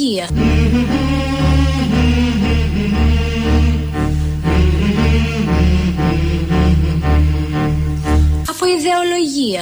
ιδεολογία. Από ιδεολογία.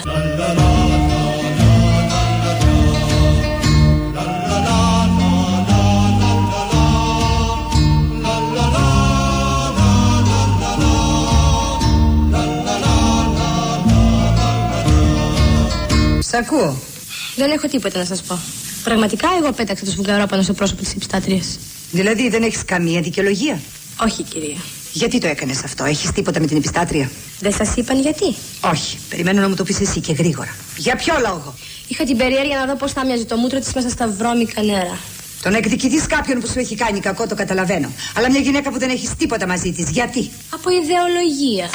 Σ' ακούω. Δεν έχω τίποτα να σας πω. Πραγματικά εγώ πέταξα το σφουγγαρόπανο στο πρόσωπο της επιστάτριας. Δηλαδή δεν έχεις καμία δικαιολογία? Όχι, κυρία. Γιατί το έκανες αυτό? Έχεις τίποτα με την επιστάτρια? Δεν σας είπαν γιατί? Όχι. Περιμένω να μου το πεις εσύ και γρήγορα. Για ποιο λόγο? Είχα την περιέργεια να δω πώς θα μοιάζει το μούτρο της μέσα στα βρώμικα νερά. Το να εκδικηθείς κάποιον που σου έχει κάνει κακό το καταλαβαίνω. Αλλά μια γυναίκα που δεν έχεις τίποτα μαζί της, γιατί? Από ιδεολογία.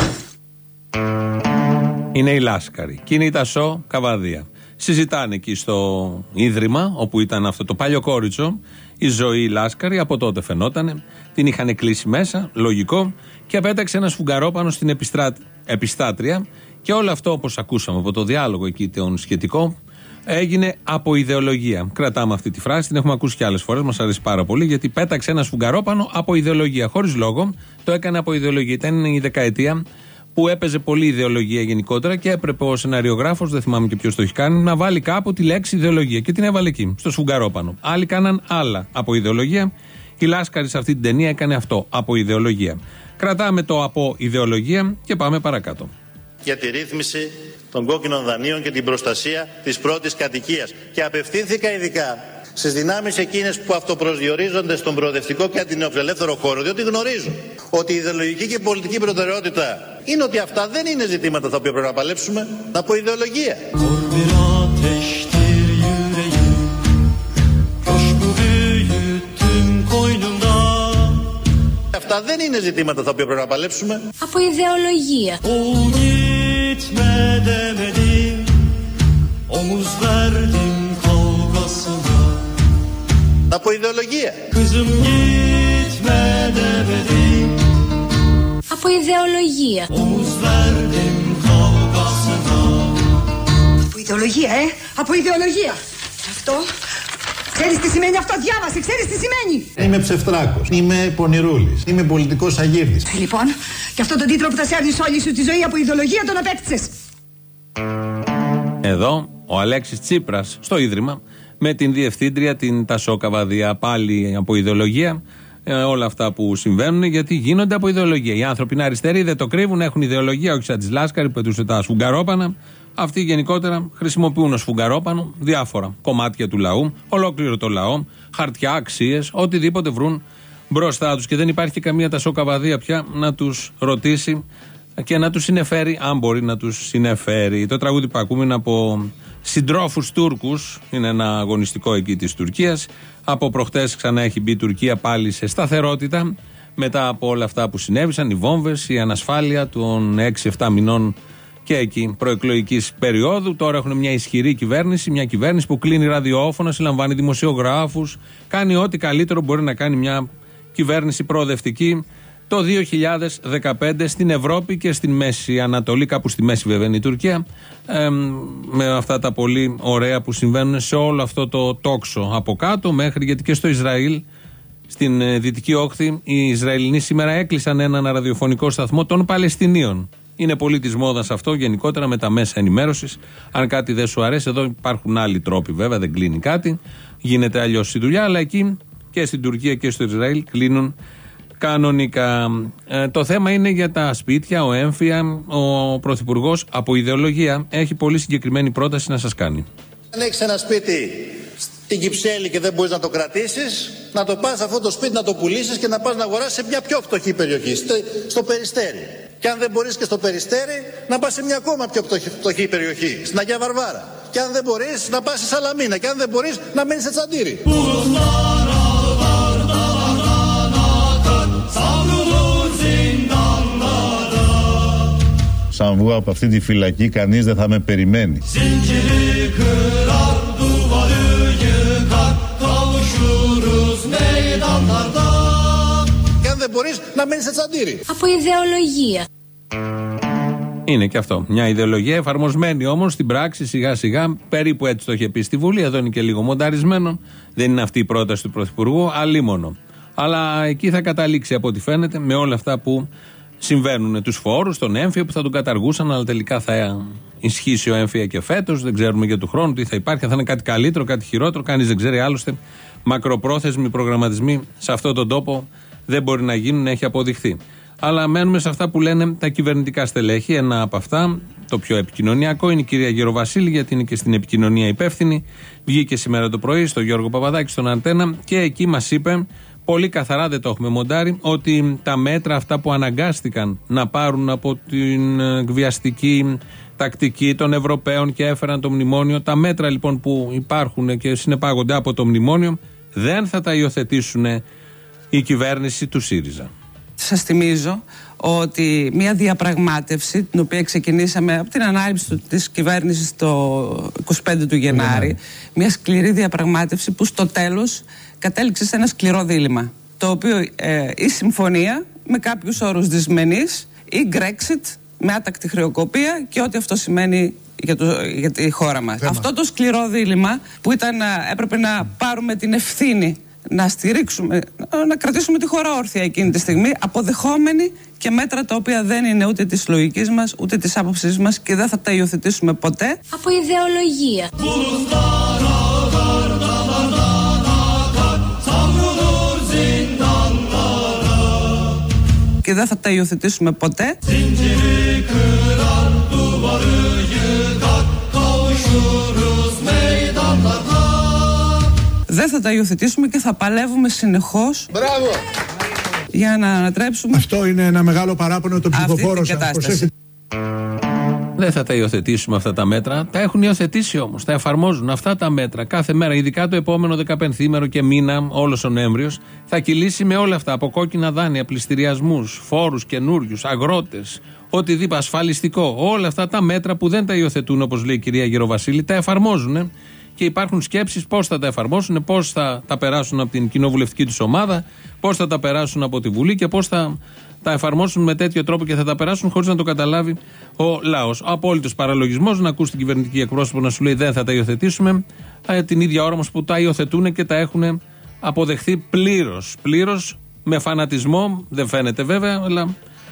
Είναι η Λάσκαρη και είναι η Τασό Καβαδία. Συζητάνε εκεί στο ίδρυμα όπου ήταν αυτό το παλιοκόριτσο η Ζωή Λάσκαρη, από τότε φαινότανε. Την είχαν κλείσει μέσα, λογικό, και απέταξε ένα σφουγγαρόπανο στην επιστάτρια. Και όλο αυτό, όπως ακούσαμε από το διάλογο εκεί τον σχετικό, έγινε από ιδεολογία. Κρατάμε αυτή τη φράση, την έχουμε ακούσει και άλλες φορές, μας αρέσει πάρα πολύ, γιατί πέταξε ένα σφουγγαρόπανο από ιδεολογία. Χωρίς λόγο, το έκανε από ιδεολογία. Ήταν η δεκαετία που έπαιζε πολύ ιδεολογία γενικότερα και έπρεπε ο σεναριογράφος, δεν θυμάμαι και ποιος το έχει κάνει, να βάλει κάπου τη λέξη ιδεολογία. Και την έβαλε εκεί, στο σφουγγαρόπανο. Άλλοι κάναν άλλα από ιδεολογία. Η Λάσκαρη σε αυτή την ταινία έκανε αυτό, από ιδεολογία. Κρατάμε το από ιδεολογία και πάμε παρακάτω. Για τη ρύθμιση των κόκκινων δανείων και την προστασία της πρώτης κατοικίας. Και απευθύνθηκα ειδικά στις δυνάμεις εκείνες που αυτοπροσδιορίζονται στον προοδευτικό και αντινεοφιλελεύθερο χώρο, διότι γνωρίζουν ότι η ιδεολογική και πολιτική προτεραιότητα είναι ότι αυτά δεν είναι ζητήματα τα οποία πρέπει να παλέψουμε από ιδεολογία. Αυτά δεν είναι ζητήματα τα οποία πρέπει να παλέψουμε από ιδεολογία. Από ιδεολογία. Από ιδεολογία. Από ιδεολογία, από ιδεολογία. Αυτό. Ξέρεις τι σημαίνει αυτό? Διάβασε, ξέρεις τι σημαίνει? Είμαι ψευτράκος, είμαι πονηρούλης, είμαι πολιτικός αγύρτης. Λοιπόν, και αυτό τον τίτλο που θα σέρνεις όλη σου τη ζωή από ιδεολογία τον απέκτησες. Εδώ ο Αλέξης Τσίπρας στο ίδρυμα με την διευθύντρια την Τασό Καβαδία, πάλι από ιδεολογία. Όλα αυτά που συμβαίνουν γιατί γίνονται από ιδεολογία. Οι άνθρωποι είναι αριστεροί, δεν το κρύβουν, έχουν ιδεολογία, όχι σαν τη Λάσκαρη που πετούσε τα σφουγγαρόπανα. Αυτοί γενικότερα χρησιμοποιούν ως σφουγγαρόπανο διάφορα κομμάτια του λαού, ολόκληρο το λαό, χαρτιά, αξίες, οτιδήποτε βρουν μπροστά τους. Και δεν υπάρχει καμία Τασό Καβαδία πια να τους ρωτήσει και να τους συνεφέρει, αν μπορεί να τους συνεφέρει. Το τραγούδι που ακούμε είναι από συντρόφους Τούρκους, είναι ένα αγωνιστικό εκεί της Τουρκίας. Από προχτές ξανά έχει μπει η Τουρκία πάλι σε σταθερότητα μετά από όλα αυτά που συνέβησαν, οι βόμβες, η ανασφάλεια των 6-7 μηνών και εκεί προεκλογικής περίοδου. Τώρα έχουν μια ισχυρή κυβέρνηση, μια κυβέρνηση που κλείνει ραδιόφωνα, συλλαμβάνει δημοσιογράφους, κάνει ό,τι καλύτερο μπορεί να κάνει μια κυβέρνηση προοδευτική το 2015 στην Ευρώπη και στην Μέση Ανατολή, κάπου στη μέση βέβαια είναι η Τουρκία, με αυτά τα πολύ ωραία που συμβαίνουν σε όλο αυτό το τόξο από κάτω μέχρι, γιατί και στο Ισραήλ, στην Δυτική Όχθη, οι Ισραηλινοί σήμερα έκλεισαν έναν ραδιοφωνικό σταθμό των Παλαιστινίων. Είναι πολύ της μόδας αυτό γενικότερα με τα μέσα ενημέρωσης. Αν κάτι δεν σου αρέσει, εδώ υπάρχουν άλλοι τρόποι βέβαια, δεν κλείνει κάτι, γίνεται αλλιώς η δουλειά, αλλά εκεί και στην Τουρκία και στο Ισραήλ κλείνουν κανονικά. Το θέμα είναι για τα σπίτια, ο έμφυα. Ο Πρωθυπουργός από ιδεολογία έχει πολύ συγκεκριμένη πρόταση να σας κάνει. Αν έχεις ένα σπίτι στην Κυψέλη και δεν μπορείς να το κρατήσεις, να το πας αυτό το σπίτι να το πουλήσεις και να πας να αγοράσεις σε μια πιο φτωχή περιοχή, στο Περιστέρι. Και αν δεν μπορείς και στο Περιστέρι, να πας σε μια ακόμα πιο φτωχή περιοχή, στην Αγία Βαρβάρα. Και αν δεν μπορείς, να πας στη Σαλαμίνα. Και αν δεν μπορείς, να μένεις σε Τσαντήρι. Σαν βγω από αυτή τη φυλακή, κανείς δεν θα με περιμένει. Και αν δεν μπορείς, να μένεις σε Τσαντήρι. Από ιδεολογία. Είναι και αυτό. Μια ιδεολογία εφαρμοσμένη όμως στην πράξη σιγά σιγά. Περίπου έτσι το είχε πει στη Βουλή. Εδώ είναι και λίγο μονταρισμένο. Δεν είναι αυτή η πρόταση του Πρωθυπουργού, αλίμονο. Αλλά εκεί θα καταλήξει από ό,τι φαίνεται με όλα αυτά που συμβαίνουν. Τους φόρους, τον έμφυα που θα τον καταργούσαν, αλλά τελικά θα ισχύσει ο έμφυα και φέτος. Δεν ξέρουμε για του χρόνου τι θα υπάρχει. Θα είναι κάτι καλύτερο, κάτι χειρότερο. Κανείς δεν ξέρει. Άλλωστε, μακροπρόθεσμοι προγραμματισμοί σε αυτόν τον τόπο δεν μπορεί να γίνουν, έχει αποδειχθεί. Αλλά μένουμε σε αυτά που λένε τα κυβερνητικά στελέχη. Ένα από αυτά, το πιο επικοινωνιακό, είναι η κυρία Γεροβασίλη, γιατί είναι και στην επικοινωνία υπεύθυνη. Βγήκε σήμερα το πρωί στο Γιώργο Παπαδάκη, στον Αντένα, και εκεί μας είπε, πολύ καθαρά, δεν το έχουμε μοντάρει, ότι τα μέτρα αυτά που αναγκάστηκαν να πάρουν από την εκβιαστική τακτική των Ευρωπαίων και έφεραν το μνημόνιο, τα μέτρα λοιπόν που υπάρχουν και συνεπάγονται από το μνημόνιο, δεν θα τα υιοθετήσουν η κυβέρνηση του ΣΥΡΙΖΑ. Σας θυμίζω ότι μια διαπραγμάτευση, την οποία ξεκινήσαμε από την ανάληψη της κυβέρνησης το 25 του Γενάρη, μια σκληρή διαπραγμάτευση που στο τέλος κατέληξε σε ένα σκληρό δίλημμα, το οποίο η συμφωνία με κάποιους όρους δυσμενής ή Brexit με άτακτη χρεοκοπία και ό,τι αυτό σημαίνει για τη χώρα μας. Αυτό το σκληρό δίλημμα που έπρεπε να πάρουμε την ευθύνη να στηρίξουμε, να κρατήσουμε τη χώρα όρθια εκείνη τη στιγμή, αποδεχόμενοι και μέτρα τα οποία δεν είναι ούτε της λογικής μας, ούτε της άποψής μας και δεν θα τα υιοθετήσουμε ποτέ. Από ιδεολογία. Και δεν θα τα υιοθετήσουμε ποτέ. Δεν θα τα υιοθετήσουμε και θα παλεύουμε συνεχώς. Μπράβο! Για να ανατρέψουμε. Αυτό είναι ένα μεγάλο παράπονο των ψηφοφόρων σας. Δεν θα τα υιοθετήσουμε αυτά τα μέτρα. Τα έχουν υιοθετήσει όμως. Τα εφαρμόζουν αυτά τα μέτρα κάθε μέρα. Ειδικά το επόμενο 15ήμερο και μήνα, όλος ο Νοέμβριος, θα κυλήσει με όλα αυτά. Από κόκκινα δάνεια, πληστηριασμούς, φόρους καινούριους, αγρότες, οτιδήποτε ασφαλιστικό. Όλα αυτά τα μέτρα που δεν τα υιοθετούν, όπως λέει η κυρία Γεροβασίλη, τα εφαρμόζουν. Και υπάρχουν σκέψεις πώς θα τα εφαρμόσουν, πώς θα τα περάσουν από την κοινοβουλευτική τους ομάδα, πώς θα τα περάσουν από τη Βουλή και πώς θα τα εφαρμόσουν με τέτοιο τρόπο και θα τα περάσουν χωρίς να το καταλάβει ο λαός. Ο απόλυτος παραλογισμός να ακούς την κυβερνητική εκπρόσωπο να σου λέει δεν θα τα υιοθετήσουμε, την ίδια ώρα όμως που τα υιοθετούν και τα έχουν αποδεχθεί πλήρως, με φανατισμό. Δεν φαίνεται βέβαια, αλλά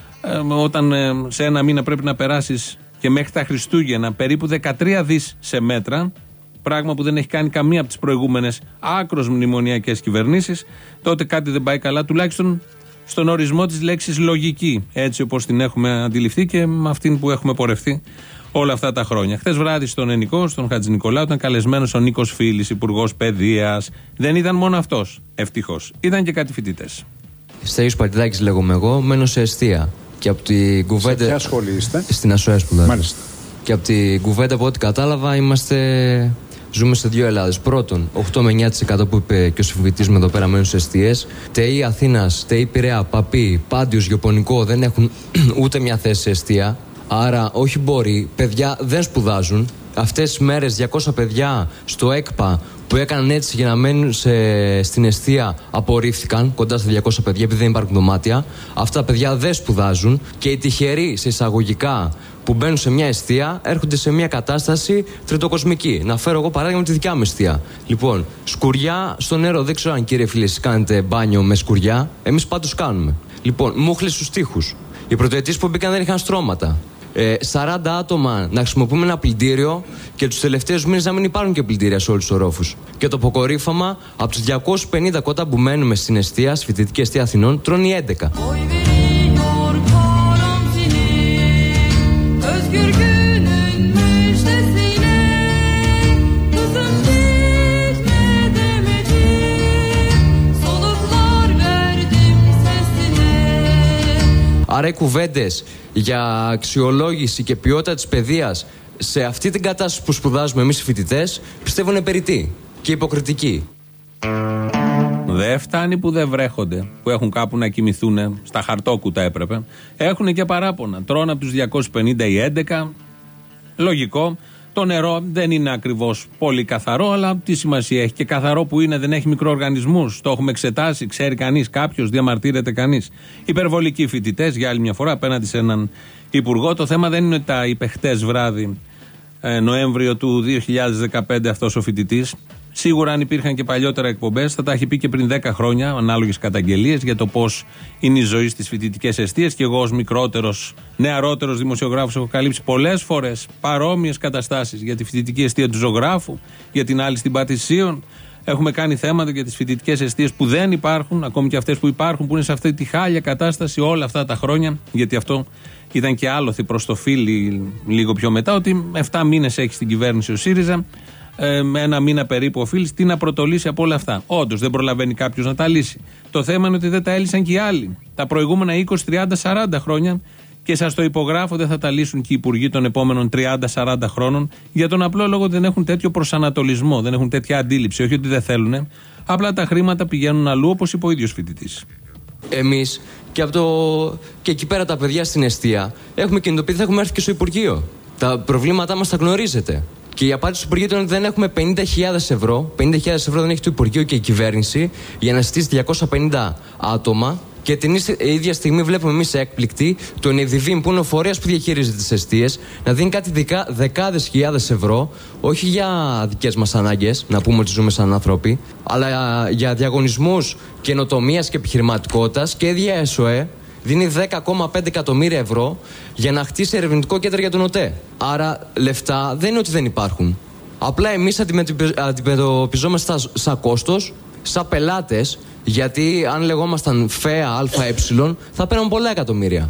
όταν σε ένα μήνα πρέπει να περάσεις και μέχρι τα Χριστούγεννα περίπου 13 δις σε μέτρα, πράγμα που δεν έχει κάνει καμία από τις προηγούμενες άκρως μνημονιακές κυβερνήσεις, τότε κάτι δεν πάει καλά, τουλάχιστον στον ορισμό της λέξης λογική, έτσι όπως την έχουμε αντιληφθεί και με αυτήν που έχουμε πορευτεί όλα αυτά τα χρόνια. Χθες βράδυ στον Ενικό, στον Χατζηνικολάου, ήταν καλεσμένος ο Νίκος Φίλης, υπουργός παιδείας. Δεν ήταν μόνο αυτός, ευτυχώς. Ήταν και κάτι φοιτητές. Στέλιος Παρτιδάκης λέγομαι εγώ, μένω σε εστία. Και από την κουβέντα. Σε ποια σχολή είστε? Στην ΑΣΟΕ σπουδάζω. Μάλιστα. Και από την κουβέντα, από ό,τι κατάλαβα, ζούμε σε δύο Ελλάδες. Πρώτον, 8 με 9% που είπε και ο συμφοιτητής μου εδώ πέρα μένουν σε εστίες. ΤΕΙ Αθήνας, ΤΕΙ Πειραιά, Παπί, Πάντιος, Γεωπονικό δεν έχουν ούτε μια θέση σε εστία. Άρα, όχι μπορεί, παιδιά δεν σπουδάζουν. Αυτές τις μέρες 200 παιδιά στο ΕΚΠΑ που έκαναν έτσι για να μένουν στην εστία απορρίφθηκαν, κοντά στα 200 παιδιά, επειδή δεν υπάρχουν δωμάτια. Αυτά τα παιδιά δεν σπουδάζουν και οι τυχεροί σε εισαγωγικά που μπαίνουν σε μια εστία έρχονται σε μια κατάσταση τριτοκοσμική. Να φέρω εγώ παράδειγμα τη δικιά μου εστία. Λοιπόν, σκουριά στο νερό. Δεν ξέρω αν κύριε φίλε, εσείς κάνετε μπάνιο με σκουριά. Εμείς πάντως κάνουμε. Λοιπόν, μούχλες στους τοίχους. Οι πρωτοετής που μπήκαν δεν είχαν στρώματα. 40 άτομα να χρησιμοποιούμε ένα πλυντήριο και τους τελευταίους μήνες να μην υπάρχουν και πλυντήρια σε όλους τους ορόφους. Και το αποκορύφωμα, από τους 250 κότα που μένουμε στην εστία, στη φοιτητική εστία Αθηνών, τρώνε 11. Άρα οι κουβέντες για αξιολόγηση και ποιότητα της παιδείας σε αυτή την κατάσταση που σπουδάζουμε εμείς οι φοιτητές, πιστεύω είναι περιττή και υποκριτική. Δεν φτάνει που δεν βρέχονται, που έχουν κάπου να κοιμηθούν, στα χαρτόκουτα έπρεπε. Έχουν και παράπονα. Τρώνε από τους 250 ή 11. Λογικό. Το νερό δεν είναι ακριβώς πολύ καθαρό, αλλά τι σημασία έχει? Και καθαρό που είναι, δεν έχει μικροοργανισμούς? Το έχουμε εξετάσει, ξέρει κανείς, κάποιος, διαμαρτύρεται κανείς? Υπερβολικοί φοιτητές, για άλλη μια φορά, απέναντι σε έναν υπουργό. Το θέμα δεν είναι ότι τα είπε χτες βράδυ, Νοέμβριο του 2015, αυτός ο φοιτητής. Σίγουρα, αν υπήρχαν και παλιότερα εκπομπές, θα τα έχει πει και πριν 10 χρόνια, ανάλογες καταγγελίες για το πώς είναι η ζωή στις φοιτητικές εστίες. Και εγώ, ως μικρότερος, νεαρότερος δημοσιογράφος, έχω καλύψει πολλές φορές παρόμοιες καταστάσεις για τη φοιτητική εστία του Ζωγράφου, για την άλλη στην Πατησίων. Έχουμε κάνει θέματα για τις φοιτητικές εστίες που δεν υπάρχουν, ακόμη και αυτές που υπάρχουν, που είναι σε αυτή τη χάλια κατάσταση όλα αυτά τα χρόνια. Γιατί αυτό ήταν και άλοθη προς το φύλλι λίγο πιο μετά, ότι 7 μήνες έχει στην κυβέρνηση ο ΣΥΡΙΖΑ. Με 1 μήνα περίπου οφείλει, τι να πρωτολύσει από όλα αυτά? Όντως δεν προλαβαίνει κάποιος να τα λύσει. Το θέμα είναι ότι δεν τα έλυσαν και οι άλλοι τα προηγούμενα 20, 30, 40 χρόνια, και σας το υπογράφω, δεν θα τα λύσουν και οι υπουργοί των επόμενων 30-40 χρόνων, για τον απλό λόγο ότι δεν έχουν τέτοιο προσανατολισμό, δεν έχουν τέτοια αντίληψη. Όχι ότι δεν θέλουν, απλά τα χρήματα πηγαίνουν αλλού, όπως είπε ο ίδιος φοιτητής. Εμείς και εκεί πέρα τα παιδιά στην εστία έχουμε κινητοποιηθεί, θα έχουμε έρθει και στο Υπουργείο. Τα προβλήματά μας τα γνωρίζετε. Και η απάντηση του Υπουργείου ήταν ότι δεν έχουμε 50.000 ευρώ. 50.000 ευρώ δεν έχει το Υπουργείο και η κυβέρνηση για να στήσει 250 άτομα. Και την ίδια στιγμή βλέπουμε εμείς έκπληκτοι τον ΕΔΙΒΗΜ, που είναι ο φορέας που διαχειρίζεται τις εστίες, να δίνει κάτι δεκάδες χιλιάδες ευρώ, όχι για δικές μας ανάγκες, να πούμε ότι ζούμε σαν άνθρωποι, αλλά για διαγωνισμούς καινοτομίας και επιχειρηματικότητας, και ίδια ΕΣΟΕ δίνει 10,5 εκατομμύρια ευρώ για να χτίσει ερευνητικό κέντρο για τον ΟΤΕ. Άρα λεφτά δεν είναι ότι δεν υπάρχουν. Απλά εμείς αντιμετωπιζόμαστε σαν κόστος, σαν πελάτες, γιατί αν λεγόμασταν ΦΕΑ ΑΕ θα παίρνουν πολλά εκατομμύρια.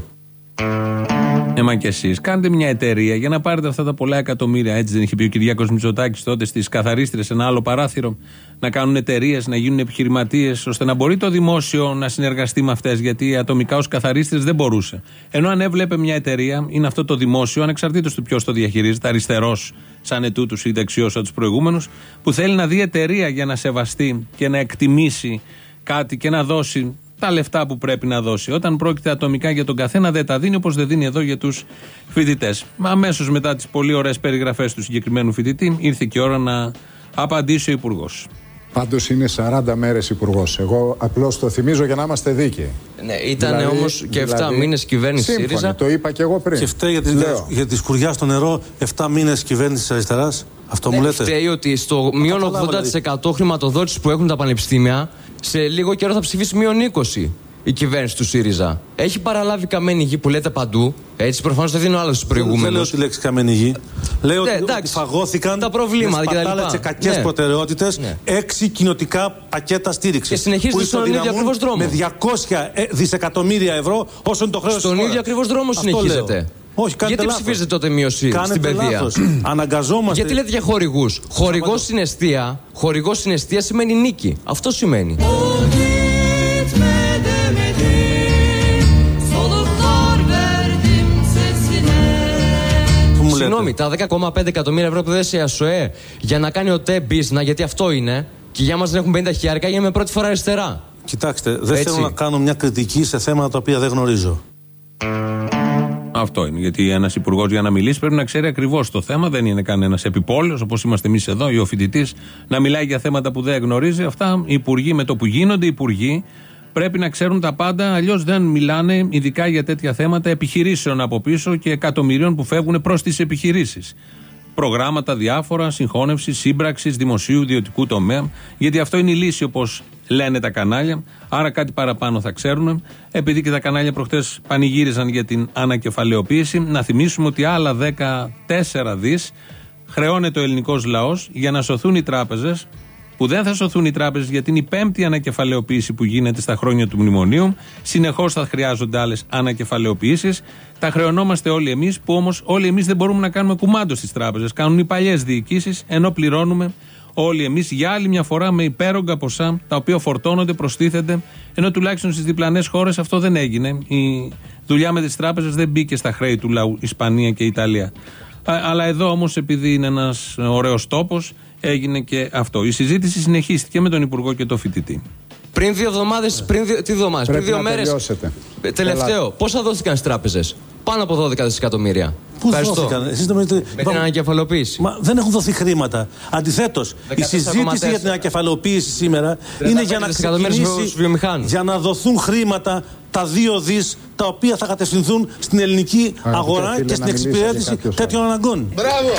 Μα και εσείς κάντε μια εταιρεία για να πάρετε αυτά τα πολλά εκατομμύρια. Έτσι δεν είχε πει ο Κυριάκος Μητσοτάκης τότε στις καθαρίστρες, ένα άλλο παράθυρο? Να κάνουν εταιρείες, να γίνουν επιχειρηματίες, ώστε να μπορεί το δημόσιο να συνεργαστεί με αυτές. Γιατί ατομικά ως καθαρίστρες δεν μπορούσε. Ενώ αν έβλεπε μια εταιρεία, είναι αυτό το δημόσιο, ανεξαρτήτως του ποιος το διαχειρίζεται, αριστερός σαν ετούτους ή δεξιός σαν τους προηγούμενους, που θέλει να δει εταιρεία για να σεβαστεί και να εκτιμήσει κάτι και να δώσει τα λεφτά που πρέπει να δώσει. Όταν πρόκειται ατομικά για τον καθένα, δεν τα δίνει, όπως δεν δίνει εδώ για τους φοιτητές. Αμέσως μετά τις πολύ ωραίες περιγραφές του συγκεκριμένου φοιτητή, ήρθε και η ώρα να απαντήσει ο υπουργός. Πάντως είναι 40 μέρες υπουργός. Εγώ απλώς το θυμίζω για να είμαστε δίκαιοι. Ναι, ήταν όμως και 7 μήνες κυβέρνηση ΣΥΡΙΖΑ. Το είπα και εγώ πριν. Και φταίει για τη σκουριά στο νερό 7 μήνες κυβέρνηση της αριστεράς. Αυτό μου λέτε? Φταίει ότι στο μείον 80% χρηματοδότηση που έχουν τα πανεπιστήμια, σε λίγο καιρό θα ψηφίσει μείον 20 η κυβέρνηση του ΣΥΡΙΖΑ. Έχει παραλάβει καμένη γη που λέτε παντού. Έτσι, προφανώς δεν δίνω άλλο στους προηγούμενους. Δεν λέω τη λέξη καμένη γη. Λέω ότι φαγώθηκαν τα προβλήματα και σπατάλες κακές προτεραιότητες 6 κοινοτικά πακέτα στήριξης. Και συνεχίζετε στον ίδιο ακριβώς δρόμο. Με 200 δισεκατομμύρια ευρώ, όσο είναι το χρέος της χώρας. Στον ίδιο ακριβώς δρόμο συνεχίζετε. Όχι, γιατί λάθος. ψηφίζετε τότε μείωση στην παιδεία? Αναγκαζόμαστε. Γιατί λέτε για χορηγούς? Χορηγός στην εστία σημαίνει νίκη. Αυτό σημαίνει. Συγγνώμη, τα 10,5 εκατομμύρια ευρώ που δέσει η ΑΣΟΕ για να κάνει ο ΤΕ μπίζνα, γιατί αυτό είναι, και για μας δεν έχουν 50 χιλιάρικα, για με πρώτη φορά αριστερά. Κοιτάξτε, δεν θέλω να κάνω μια κριτική σε θέματα τα οποία δεν γνωρίζω. Αυτό είναι. Γιατί ένας υπουργός για να μιλήσει πρέπει να ξέρει ακριβώς το θέμα. Δεν είναι κανένας επιπόλαιος, όπως είμαστε εμείς εδώ, ή ο φοιτητής, να μιλάει για θέματα που δεν γνωρίζει. Αυτά οι υπουργοί, με το που γίνονται υπουργοί, πρέπει να ξέρουν τα πάντα. Αλλιώς δεν μιλάνε, ειδικά για τέτοια θέματα επιχειρήσεων από πίσω και εκατομμυρίων που φεύγουν προς τις επιχειρήσεις. Προγράμματα διάφορα, συγχώνευση, σύμπραξη δημοσίου, ιδιωτικού τομέα. Γιατί αυτό είναι η λύση, όπως λένε τα κανάλια. Άρα κάτι παραπάνω θα ξέρουν. Επειδή και τα κανάλια προχτές πανηγύριζαν για την ανακεφαλαιοποίηση, να θυμίσουμε ότι άλλα 14 δις χρεώνεται ο ελληνικός λαός για να σωθούν οι τράπεζες. Που δεν θα σωθούν οι τράπεζες, γιατί είναι η 5η ανακεφαλαιοποίηση που γίνεται στα χρόνια του μνημονίου. Συνεχώς θα χρειάζονται άλλες ανακεφαλαιοποίησεις. Τα χρεωνόμαστε όλοι εμείς, που όμως όλοι εμείς δεν μπορούμε να κάνουμε κουμάντο στις τράπεζες. Κάνουν οι παλιές διοικήσεις, ενώ πληρώνουμε όλοι εμείς για άλλη μια φορά με υπέρογκα ποσά, τα οποία φορτώνονται, προστίθενται. Ενώ τουλάχιστον στις διπλανές χώρες αυτό δεν έγινε. Η δουλειά με τις τράπεζες δεν μπήκε στα χρέη του λαού, Ισπανία και Ιταλία. Αλλά εδώ όμως, επειδή είναι ένας ωραίος τόπος, έγινε και αυτό. Η συζήτηση συνεχίστηκε με τον Υπουργό και τον φοιτητή. Πριν 2 εβδομάδες, πριν 2 μέρες. Τελευταίο, πόσα δόθηκαν στις τράπεζες? Πάνω από 12 δισεκατομμύρια. Πού δόθηκαν? Εσείς νομίζετε, με την ανακεφαλοποίηση. Μα δεν έχουν δοθεί χρήματα. Αντιθέτως, η συζήτηση για την ανακεφαλοποίηση σήμερα είναι για να ξεκινήσει, για να δοθούν χρήματα, τα 2 δις, τα οποία θα κατευθυνθούν στην ελληνική αγορά και στην εξυπηρέτηση τέτοιων αναγκών. Μπράβο!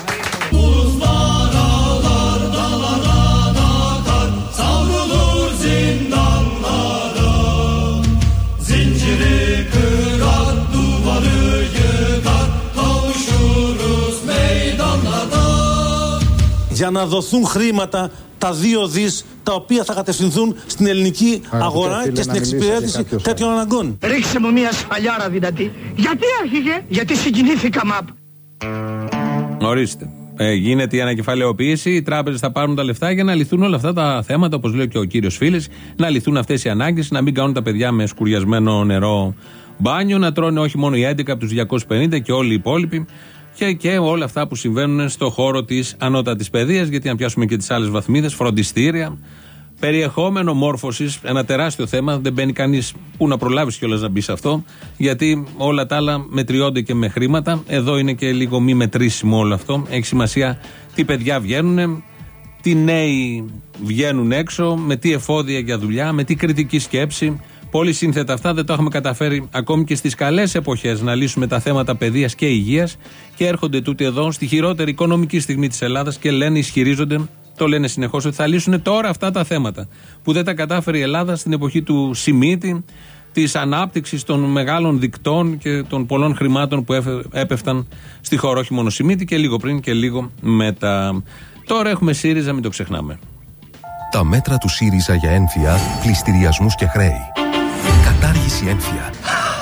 Για να δοθούν χρήματα, τα 2 δις, τα οποία θα κατευθυνθούν στην ελληνική αγορά και στην εξυπηρέτηση τέτοιων αναγκών. Ρίξε μου μια σφαλιάρα δυνατή. Γιατί άρχιγε? Γιατί συγκινήθηκα, μαπ. Ορίστε. Γίνεται η ανακεφαλαιοποίηση, οι τράπεζες θα πάρουν τα λεφτά για να λυθούν όλα αυτά τα θέματα, όπως λέει και ο κύριος Φίλης, να λυθούν αυτές οι ανάγκες, να μην κάνουν τα παιδιά με σκουριασμένο νερό μπάνιο, να τρώνε όχι μόνο οι 11 από τους 250 και όλοι οι υπόλοιποι. Και όλα αυτά που συμβαίνουν στο χώρο της ανώτατης παιδείας, γιατί αν πιάσουμε και τις άλλες βαθμίδες, φροντιστήρια, περιεχόμενο μόρφωσης, ένα τεράστιο θέμα, δεν μπαίνει κανείς που να προλάβει κιόλας να μπει σε αυτό, γιατί όλα τα άλλα μετριώνται και με χρήματα. Εδώ είναι και λίγο μη μετρήσιμο όλο αυτό. Έχει σημασία τι παιδιά βγαίνουν, τι νέοι βγαίνουν έξω, με τι εφόδια για δουλειά, με τι κριτική σκέψη. Πολύ σύνθετα αυτά, δεν το έχουμε καταφέρει ακόμη και στις καλές εποχές να λύσουμε τα θέματα παιδείας και υγείας, και έρχονται τούτοι εδώ στη χειρότερη οικονομική στιγμή της Ελλάδας και λένε, ισχυρίζονται, το λένε συνεχώς, ότι θα λύσουν τώρα αυτά τα θέματα που δεν τα κατάφερε η Ελλάδα στην εποχή του Σιμίτη, της ανάπτυξης των μεγάλων δικτών και των πολλών χρημάτων που έπεφταν στη χώρα, όχι μόνο Σιμίτη, και λίγο πριν και λίγο μετά. Τώρα έχουμε ΣΥΡΙΖΑ, μην το ξεχνάμε. Τα μέτρα του ΣΥΡΙΖΑ για έμφυα, πληστηριασμούς και χρέη. Κατάργηση έμφυα.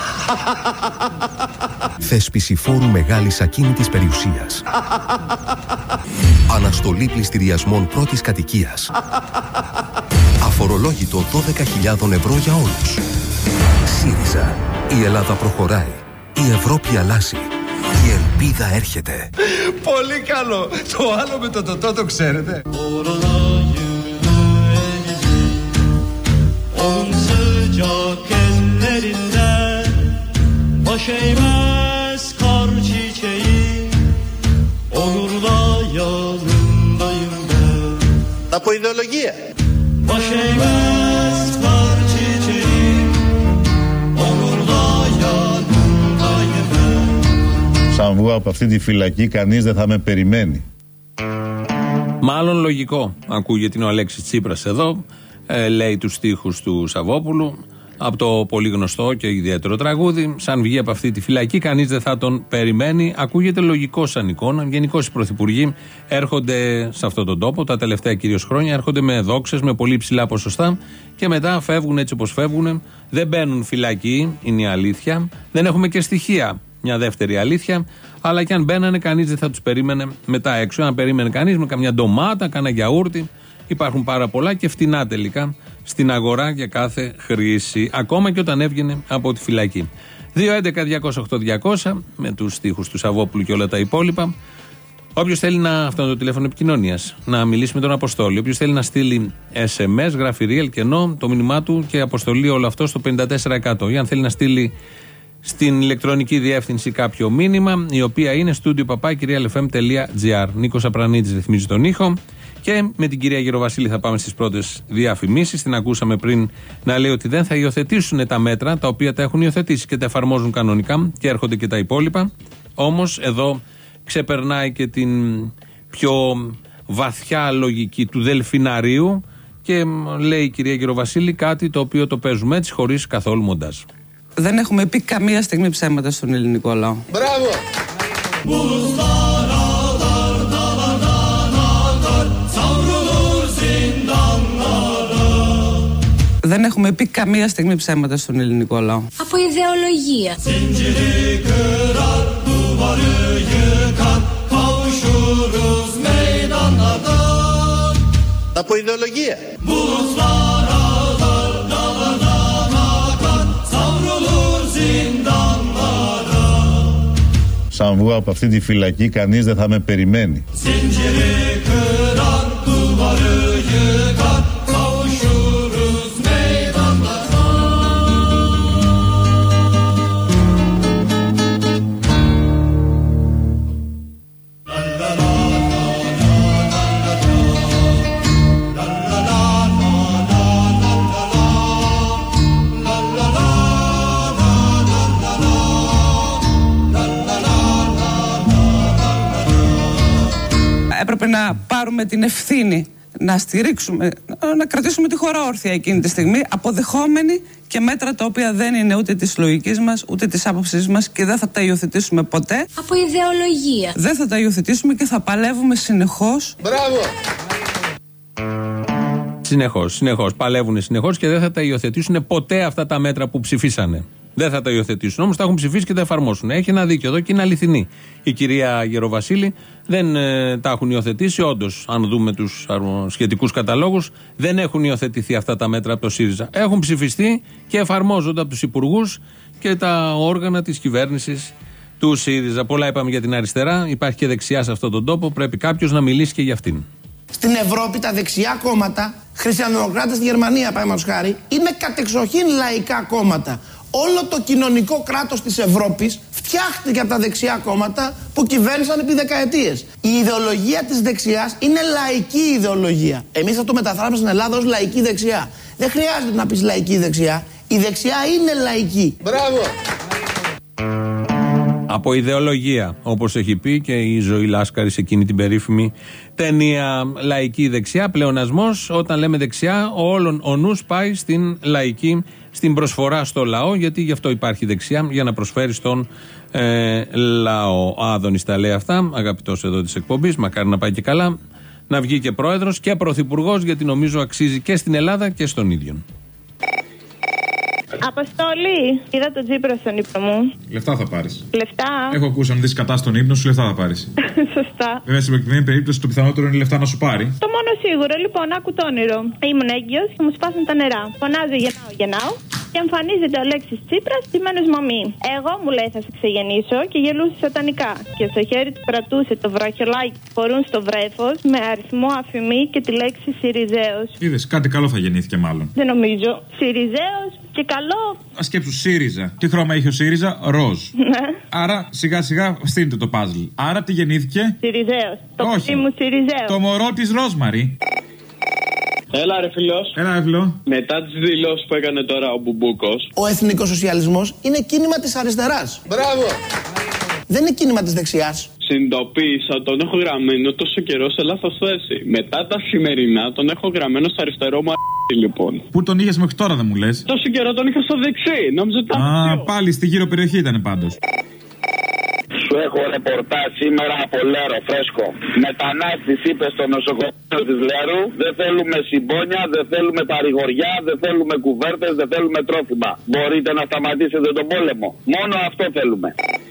Θέσπιση φόρου μεγάλης ακίνητης περιουσίας. Αναστολή πληστηριασμών πρώτης κατοικίας. Αφορολόγητο 12.000 ευρώ για όλους. ΣΥΡΙΖΑ. Η Ελλάδα προχωράει. Η Ευρώπη αλλάζει. Η ελπίδα έρχεται. Πολύ καλό. Το άλλο με το τοτό το ξέρετε. Από ιδεολογία. Σαν βγω από αυτή τη φυλακή, κανείς δεν θα με περιμένει. Μάλλον λογικό. Ακούγεται, είναι ο Αλέξης Τσίπρας εδώ, λέει τους στίχους του Σαββόπουλου από το πολύ γνωστό και ιδιαίτερο τραγούδι. Σαν βγει από αυτή τη φυλακή, κανείς δεν θα τον περιμένει. Ακούγεται λογικό σαν εικόνα. Γενικώς οι πρωθυπουργοί έρχονται σε αυτόν τον τόπο, τα τελευταία κυρίως χρόνια, έρχονται με δόξες, με πολύ ψηλά ποσοστά και μετά φεύγουν έτσι όπως φεύγουν. Δεν μπαίνουν φυλακή, είναι η αλήθεια. Δεν έχουμε και στοιχεία. Μια δεύτερη αλήθεια. Αλλά και αν μπαίνανε, κανείς δεν θα τους περίμενε μετά έξω. Αν περίμενε κανείς με καμιά ντομάτα, κάνα γιαούρτι. Υπάρχουν πάρα πολλά και φτηνά τελικά στην αγορά για κάθε χρήση, ακόμα και όταν έβγαινε από τη φυλακή. 2.11.208.200 με τους στίχους του Σαββόπουλου και όλα τα υπόλοιπα. Όποιος θέλει αυτό είναι το τηλέφωνο επικοινωνίας, να μιλήσει με τον Αποστόλη. Όποιος θέλει να στείλει SMS, γράφει real κενό, το μήνυμά του και αποστολή όλο αυτό στο 54%. Ή αν θέλει να στείλει στην ηλεκτρονική διεύθυνση κάποιο μήνυμα, η οποία είναι studio@realfm.gr. Νίκος Απρανίτης ρυθμίζει τον ήχο. Και με την κυρία Γεροβασίλη θα πάμε στις πρώτες διαφημίσεις. Την ακούσαμε πριν να λέει ότι δεν θα υιοθετήσουν τα μέτρα τα οποία τα έχουν υιοθετήσει και τα εφαρμόζουν κανονικά και έρχονται και τα υπόλοιπα. Όμως εδώ ξεπερνάει και την πιο βαθιά λογική του δελφιναρίου και λέει η κυρία Γεροβασίλη κάτι το οποίο το παίζουμε έτσι χωρίς καθόλου μοντάζ. Δεν έχουμε πει καμία στιγμή ψέματα στον ελληνικό λαό. Μπράβο! Δεν έχουμε πει καμία στιγμή ψέματα στον ελληνικό λαό. Από ιδεολογία. Από ιδεολογία. Σαν βγω από αυτή τη φυλακή, κανείς δεν θα με περιμένει. έπρεπε να πάρουμε την ευθύνη να στηρίξουμε, να κρατήσουμε τη χώρα όρθια εκείνη τη στιγμή, αποδεχόμενοι και μέτρα τα οποία δεν είναι ούτε της λογικής μας, ούτε της άποψής μας και δεν θα τα υιοθετήσουμε ποτέ. Από ιδεολογία. Δεν θα τα υιοθετήσουμε και θα παλεύουμε συνεχώς. Μπράβο! Συνεχώς. Παλεύουν συνεχώς και δεν θα τα υιοθετήσουν ποτέ αυτά τα μέτρα που ψηφίσανε. Δεν θα τα υιοθετήσουν. Όμως τα έχουν ψηφίσει και τα εφαρμόσουν. Έχει ένα δίκιο εδώ και είναι αληθινή. Η κυρία Γεροβασίλη δεν τα έχουν υιοθετήσει. Όντως, αν δούμε τους σχετικούς καταλόγους, δεν έχουν υιοθετηθεί αυτά τα μέτρα από το ΣΥΡΙΖΑ. Έχουν ψηφιστεί και εφαρμόζονται από τους υπουργούς και τα όργανα της κυβέρνησης του ΣΥΡΙΖΑ. Πολλά είπαμε για την αριστερά. Υπάρχει και δεξιά σε αυτόν τον τόπο. Πρέπει κάποιος να μιλήσει και για αυτήν. Στην Ευρώπη τα δεξιά κόμματα, χριστιανοδημοκράτες στη Γερμανία, παραδείγματος χάρη, είναι κατεξοχήν λαϊκά κόμματα. Όλο το κοινωνικό κράτος της Ευρώπης φτιάχτηκε από τα δεξιά κόμματα που κυβέρνησαν επί δεκαετίες. Η ιδεολογία της δεξιάς είναι λαϊκή ιδεολογία. Εμείς θα το μεταφράσουμε στην Ελλάδα ως λαϊκή δεξιά. Δεν χρειάζεται να πεις λαϊκή δεξιά. Η δεξιά είναι λαϊκή. Μπράβο! Από ιδεολογία, όπως έχει πει και η Ζωή Λάσκαρη σε εκείνη την περίφημη ταινία Λαϊκή Δεξιά, πλεονασμός. Όταν λέμε δεξιά, ο νους πάει στην λαϊκή, στην προσφορά στο λαό, γιατί γι' αυτό υπάρχει δεξιά, για να προσφέρει στον λαό. Ο Άδωνης τα λέει αυτά, αγαπητός εδώ της εκπομπής, μακάρι να πάει και καλά, να βγει και πρόεδρος και πρωθυπουργός, γιατί νομίζω αξίζει και στην Ελλάδα και στον ίδιον. Αποστολή, είδα τον Τσίπρα στον ύπνο μου. Λεφτά θα πάρεις. Λεφτά. Έχω ακούσει, αν δεις κατά στον ύπνο σου, λεφτά θα πάρεις. Σωστά. Βέβαια, στην προκειμένη περίπτωση, το πιθανότερο είναι λεφτά να σου πάρει. Το μόνο σίγουρο, λοιπόν, άκου το όνειρο. Ήμουν έγκυος και μου σπάσαν τα νερά. Φωνάζω, γεννάω. Και εμφανίζεται ο Αλέξης Τσίπρας, στημένος μαμή. Εγώ, μου λέει, θα σε ξεγεννήσω και γελούσε σατανικά. Και στο χέρι του κρατούσε το βραχιολάκι που φορούν στο βρέφος με αριθμό αφημί και τη λέξη Συριζέος. Είδες, κάτι καλό θα γεννήθηκε μάλλον. Δεν νομίζω. Συριζέος και καλό. Α, σκέψου, ΣΥΡΙΖΑ. Τι χρώμα είχε ο ΣΥΡΙΖΑ? Ροζ. Ναι. Άρα σιγά σιγά στείνεται το παζλ. Άρα τι γεννήθηκε? Συριζέος. Το όχι. μου Συριζέος. Το μωρό της Ρόσμαρη. Έλα ρε φιλός. Έλα ρε φιλό. Μετά τις δηλώσεις που έκανε τώρα ο Μπουμπούκος. Ο εθνικός σοσιαλισμός είναι κίνημα της αριστεράς. Μπράβο. Δεν είναι κίνημα της δεξιάς. Συνειδητοποίησα, τον έχω γραμμένο τόσο καιρό σε λάθος θέση. Μετά τα σημερινά τον έχω γραμμένο στο αριστερό μου λοιπόν. Πού τον είχες μέχρι τώρα, δεν μου λες? Τόσο καιρό τον είχα στο δεξί. Νόμιζα ότι ήταν. Πάλι στη γύρω περιοχή ήταν πάντως. Σου έχω ρεπορτάζ σήμερα από Λέρο, φρέσκο. Μετανάστης είπε στο νοσοκομείο της Λέρου: δεν θέλουμε συμπόνια, δεν θέλουμε παρηγοριά, δεν θέλουμε κουβέρτες, δεν θέλουμε τρόφιμα. Μπορείτε να σταματήσετε τον πόλεμο. Μόνο αυτό θέλουμε.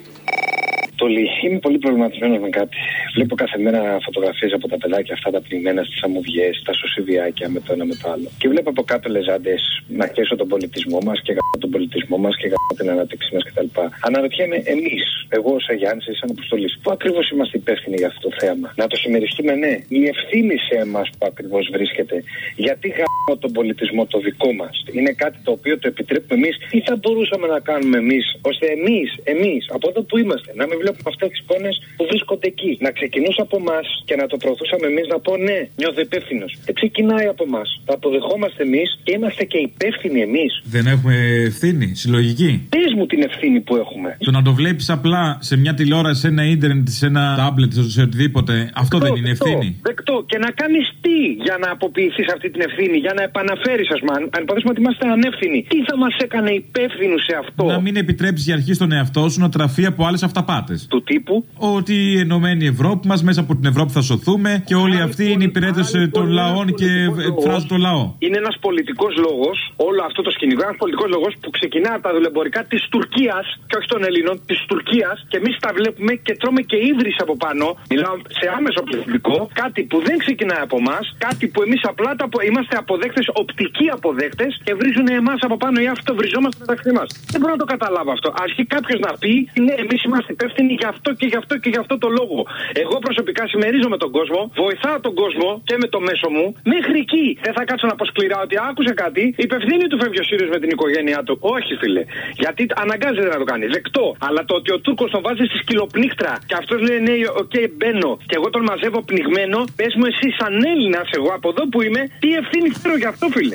Είμαι πολύ προβληματισμένος με κάτι. Βλέπω κάθε μέρα φωτογραφίες από τα παιδάκια αυτά τα πνιγμένα στις αμμουδιές, στα σωσιδιάκια με το ένα με το άλλο. Και βλέπω από κάτω λεζάντες να χέσω τον πολιτισμό μας και γαμώ τον πολιτισμό μας και γαμώ την ανάπτυξή μας κτλ. Αναρωτιέμαι εμείς, εγώ ως Γιάννης, σαν Αποστολής, πού ακριβώς είμαστε υπεύθυνοι για αυτό το θέμα? Να το συμμεριστούμε, ναι. Η ευθύνη σε εμάς που ακριβώς βρίσκεται. Γιατί γαμώ τον πολιτισμό το δικό μας? Είναι κάτι το οποίο το επιτρέπουμε εμείς? Τι θα μπορούσαμε να κάνουμε εμείς ώστε εμείς από εδώ που είμαστε να μην βλέπουμε αυτές τις εικόνες που βρίσκονται εκεί? Να ξεκινούσε από εμάς και να το προωθούσαμε εμείς, να πω ναι, νιώθω υπεύθυνος. Ξεκινάει από εμάς. Το αποδεχόμαστε εμείς και είμαστε και υπεύθυνοι εμείς. Δεν έχουμε ευθύνη συλλογική? Πες μου την ευθύνη που έχουμε. Το να το βλέπεις απλά σε μια τηλεόραση, σε ένα ίντερνετ, σε ένα τάμπλετ, σε οτιδήποτε, αυτό δεν είναι ευθύνη? Δεκτό. Και να κάνεις τι για να αποποιηθείς αυτή την ευθύνη, για να επαναφέρεις, ας πούμε, αν υποθέσουμε ότι είμαστε ανεύθυνοι, τι θα μας έκανε υπεύθυνους σε αυτό? Να μην επιτρέψεις για αρχή στον εαυτό σου να τραφεί από άλλες αυταπάτες. Του τύπου ότι η ενωμένη Ευρώπη μας, μέσα από την Ευρώπη θα σωθούμε και όλοι αυτοί είναι υπηρέτες των λαών και φράζουν το λαό. Είναι ένας πολιτικός λόγος, όλο αυτό το σκηνικό, ένας πολιτικός λόγος που ξεκινά από τα δουλεμπορικά της Τουρκίας και όχι των Ελλήνων, της Τουρκίας, και εμείς τα βλέπουμε και τρώμε και ίδρυση από πάνω. Μιλάω σε άμεσο πληθυντικό, κάτι που δεν ξεκινάει από εμάς, κάτι που εμείς απλά είμαστε αποδέκτες, οπτικοί αποδέκτες και βρίζουν εμάς από πάνω ή αυτοβριζόμαστε μεταξύ μας. Δεν μπορώ να το καταλάβω αυτό. Αρχεί κάποιος να πει ναι, εμείς είμαστε υπεύθυνοι για αυτό και γι' αυτό και γι' αυτό το λόγο. Εγώ προσωπικά συμμερίζομαι τον κόσμο, βοηθάω τον κόσμο και με το μέσο μου μέχρι εκεί. Δεν θα κάτσω να πω σκληρά ότι άκουσε κάτι, υπευθύνη του φεύγει ο Σύριος με την οικογένειά του. Όχι, φίλε. Γιατί αναγκάζεται να το κάνει. Δεκτό. Αλλά το ότι ο Τούρκος τον βάζει στη σκυλοπνίχτρα και αυτός λέει ναι, οκ, μπαίνω και εγώ τον μαζεύω πνιγμένο, πες μου εσύ, σαν Έλληνας, εγώ από εδώ που είμαι, τι ευθύνη φέρω γι' αυτό, φίλε?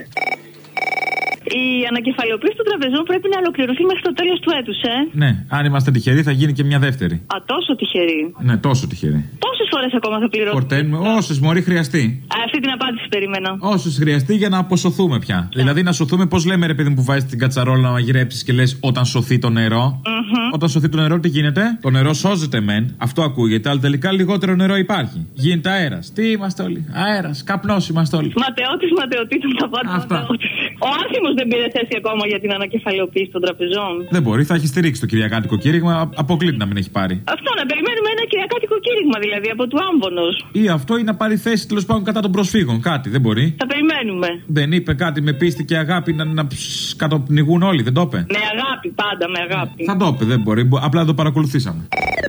Η ανακεφαλαιοποίηση των τραπεζών πρέπει να ολοκληρωθεί μέχρι το τέλος του έτους, Ναι, αν είμαστε τυχεροί θα γίνει και μια δεύτερη. Α, τόσο τυχεροί. Ναι, τόσο τυχεροί. Πόσες φορές ώρες ακόμα θα πληρώσουμε? Χορταίνουμε όσες μωρή χρειαστεί. Αυτή την απάντηση περίμενα. Όσες χρειαστεί για να αποσωθούμε πια. Δηλαδή να σωθούμε, πώς λέμε ρε παιδί μου που βάζεις την κατσαρόλα να μαγειρέψεις και λες όταν σωθεί το νερό. Όταν σωθεί το νερό, τι γίνεται? Το νερό σώζεται μεν, αυτό ακούγεται, αλλά τελικά λιγότερο νερό υπάρχει. Γίνεται αέρας. Τι είμαστε όλοι? Αέρας, καπνός είμαστε όλοι. Ματαιώτης ματαιωτήτων, τα πάντα. Ο Άρχιμος δεν πήρε θέση ακόμα για την ανακεφαλαιοποίηση των τραπεζών. Δεν μπορεί, θα έχει στηρίξει το κυριακάτικο κήρυγμα, αποκλείται να μην έχει πάρει. Αυτό, να περιμένουμε ένα κυριακάτικο κήρυγμα δηλαδή από του Άμβονος. Ή αυτό ή να πάρει θέση τέλος πάντων κατά των προσφύγων. Κάτι δεν μπορεί. Θα περιμένουμε. Δεν είπε κάτι με πίστη και αγάπη να κατοπνιγούν όλοι, δεν το είπε? Με αγάπη, πάντα με αγάπη. Θα το είπε, δεν μπορεί. Απλά το παρακολουθήσαμε.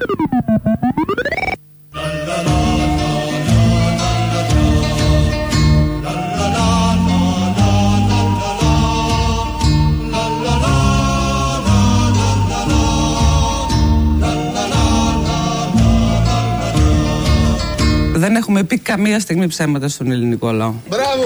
Δεν έχουμε πει καμία στιγμή ψέματα στον ελληνικό λαό. Μπράβο!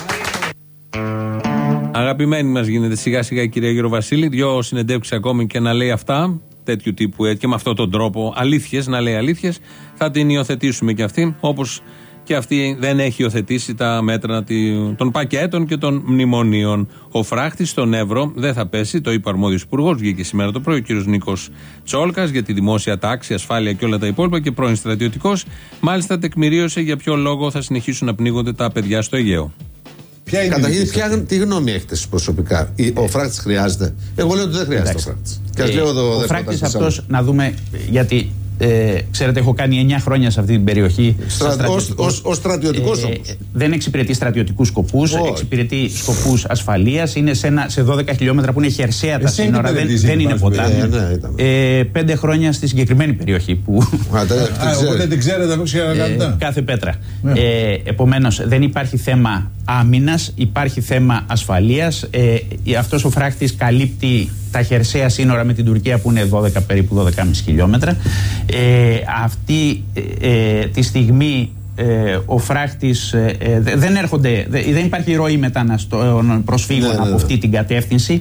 Αγαπημένη μας γίνεται σιγά σιγά η κυρία Γεροβασίλη. 2 συνεντεύξεις ακόμη και να λέει αυτά, τέτοιου τύπου και με αυτόν τον τρόπο αλήθειες, να λέει αλήθειες. Θα την υιοθετήσουμε κι αυτή, όπως και αυτή δεν έχει υιοθετήσει τα μέτρα των πακέτων και των μνημονίων. Ο φράχτης στον Εύρο δεν θα πέσει, το είπε ο αρμόδιος υπουργός, βγήκε σήμερα το πρωί ο κύριος Νίκος Τσόλκας για τη δημόσια τάξη, ασφάλεια και όλα τα υπόλοιπα και πρώην στρατιωτικός. Μάλιστα τεκμηρίωσε για ποιο λόγο θα συνεχίσουν να πνίγονται τα παιδιά στο Αιγαίο. Καταρχήν, τι γνώμη έχετε προσωπικά? Ο φράκτης χρειάζεται? Εγώ λέω ότι δεν χρειάζεται ο φράκτης. Ο φράκτης αυτός, να δούμε, γιατί ξέρετε, έχω κάνει 9 χρόνια σε αυτή την περιοχή. Ως στρατιωτικός όμως. Δεν εξυπηρετεί στρατιωτικούς σκοπούς, εξυπηρετεί σκοπούς ασφαλείας. Είναι σε 12 χιλιόμετρα που είναι χερσαία τα σύνορα, δεν είναι ποτάμι. 5 χρόνια στη συγκεκριμένη περιοχή. Οπότε την ξέρετε από κάθε πέτρα. Επομένως, δεν υπάρχει θέμα άμυνας, υπάρχει θέμα ασφαλείας. Αυτός ο φράκτης καλύπτει τα χερσαία σύνορα με την Τουρκία που είναι περίπου 12,5 χιλιόμετρα. Αυτή τη στιγμή ο φράκτης δεν υπάρχει ροή μεταναστών προσφύγων από αυτή την κατεύθυνση.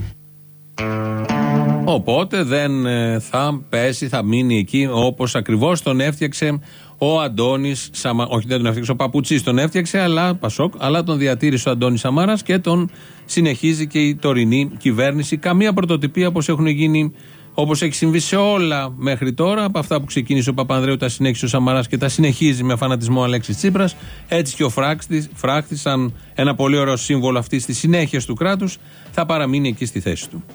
Οπότε δεν θα πέσει, θα μείνει εκεί όπως ακριβώς τον έφτιαξε ο Αντώνης Σαμαράς. Όχι, δεν τον έφτιαξε ο Παπουτσής, τον έφτιαξε, αλλά τον διατήρησε ο Αντώνης Σαμαράς και τον συνεχίζει και η τωρινή κυβέρνηση. Καμία πρωτοτυπία όπως έχει συμβεί σε όλα μέχρι τώρα, από αυτά που ξεκίνησε ο Παπανδρέου, τα συνέχισε ο Σαμαράς και τα συνεχίζει με φανατισμό ο Αλέξης Τσίπρας. Έτσι και ο φράκτης, σαν ένα πολύ ωραίο σύμβολο αυτής της συνέχειας του κράτους, θα παραμείνει εκεί στη θέση του.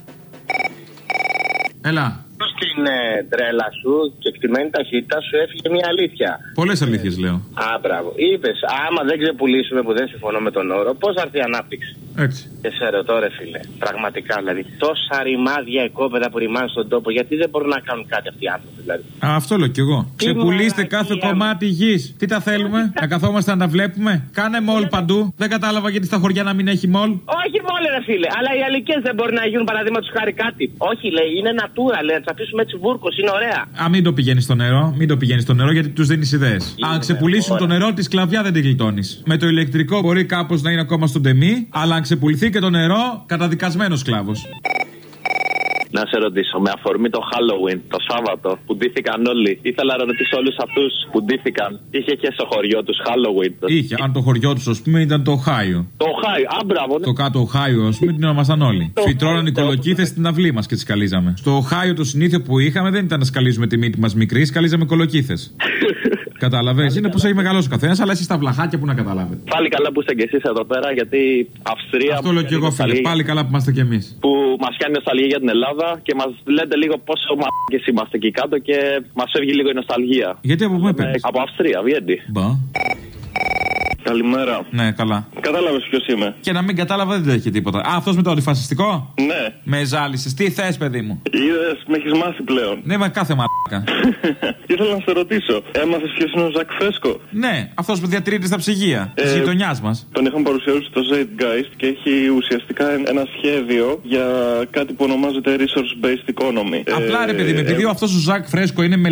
Έλα. Στην τρέλα σου και εκτιμένη ταχύτητα σου έφυγε μια αλήθεια. Πολλές αλήθειες λέω. Μπράβο. Είπες, άμα δεν ξεπουλήσουμε που δεν συμφωνώ με τον όρο, πώς θα έρθει η ανάπτυξη? Έτσι. Και σε ρωτώ, ρε φίλε, πραγματικά δηλαδή, τόσα ρημάδια οικόπεδα που ρημάνε στον τόπο, γιατί δεν μπορούν να κάνουν κάτι αυτοί οι άνθρωποι δηλαδή? Αυτό λέω κι εγώ. Ξεπουλήστε κάθε κομμάτι γης. Τι τα θέλουμε, να καθόμαστε να τα βλέπουμε? Κάνε μολ παντού. Δεν κατάλαβα γιατί στα χωριά να μην έχει μολ. Όχι μόλι, ρε φίλε, αλλά οι αλικές δεν μπορεί να γίνουν παραδείγματος χάρη κάτι. Όχι, λέει, είναι natura, λέει, να αφήσουμε έτσι βούρκος, είναι ωραία. Μην το πηγαίνει στο νερό, μην το πηγαίνει στο νερό γιατί τους δίνεις ιδέες. Αν ξεπουλήσουν το νερό, τη σκλαβιά δεν την γλιτώνεις. Με το ηλεκτρικό μπορεί κάπως να είναι ακόμα στον τεμί, αλλά αν ξεπουληθεί και το νερό, καταδικασμένος σκλάβος. Να σε ρωτήσω, με αφορμή το Halloween, το Σάββατο, που ντύθηκαν όλοι, ήθελα να ρωτήσω όλους αυτούς που ντύθηκαν. Είχε και στο χωριό τους Halloween? Είχε, αν το χωριό τους, ας πούμε, ήταν το Οχάιο. Το Οχάιο, μπράβο. Το κάτω Οχάιο, ας πούμε, την ονομάσταν όλοι. Φυτρώναν οι κολοκύθες στην αυλή μας και τις σκαλίζαμε. Στο Οχάιο το συνήθιο που είχαμε δεν ήταν να σκαλίζουμε τη μύτη μας μικρή, σκαλίζαμε κολοκύθες. Κατάλαβες, είναι πως έχει μεγαλώσει ο καθένας, αλλά εσείς τα βλαχάκια που να καταλάβετε. Πάλι καλά που είστε κι εσείς εδώ πέρα, γιατί Αυστρία. Αυτό λέω κι εγώ, φίλε. Πάλι καλά που είμαστε κι εμείς. Που μας κάνει νοσταλγία για την Ελλάδα και μας λέτε λίγο πόσο μαλάκες είμαστε εκεί κάτω και μας φεύγει λίγο η νοσταλγία. Γιατί από πού έπαιρνες? Από Αυστρία, Βιέντη. Καλημέρα. Ναι, καλά. Κατάλαβες ποιος είμαι? Και να μην κατάλαβα δεν έχει τίποτα. αυτός με το αντιφασιστικό? Ναι. Με ζάλισες. Τι θες, παιδί μου? Είδες, με έχεις μάθει πλέον. Ναι, με κάθε μαλάκα. Ήθελα να σε ρωτήσω, έμαθες ποιος είναι ο Ζακ Φρέσκο? Ναι, αυτός που διατηρείται στα ψυγεία της γειτονιάς μας. Τον είχαν παρουσιάσει στο Zeitgeist και έχει ουσιαστικά ένα σχέδιο για κάτι που ονομάζεται Resource-Based Economy. Απλά ρε παιδί, επειδή αυτός ο Ζακ Φρέσκο είναι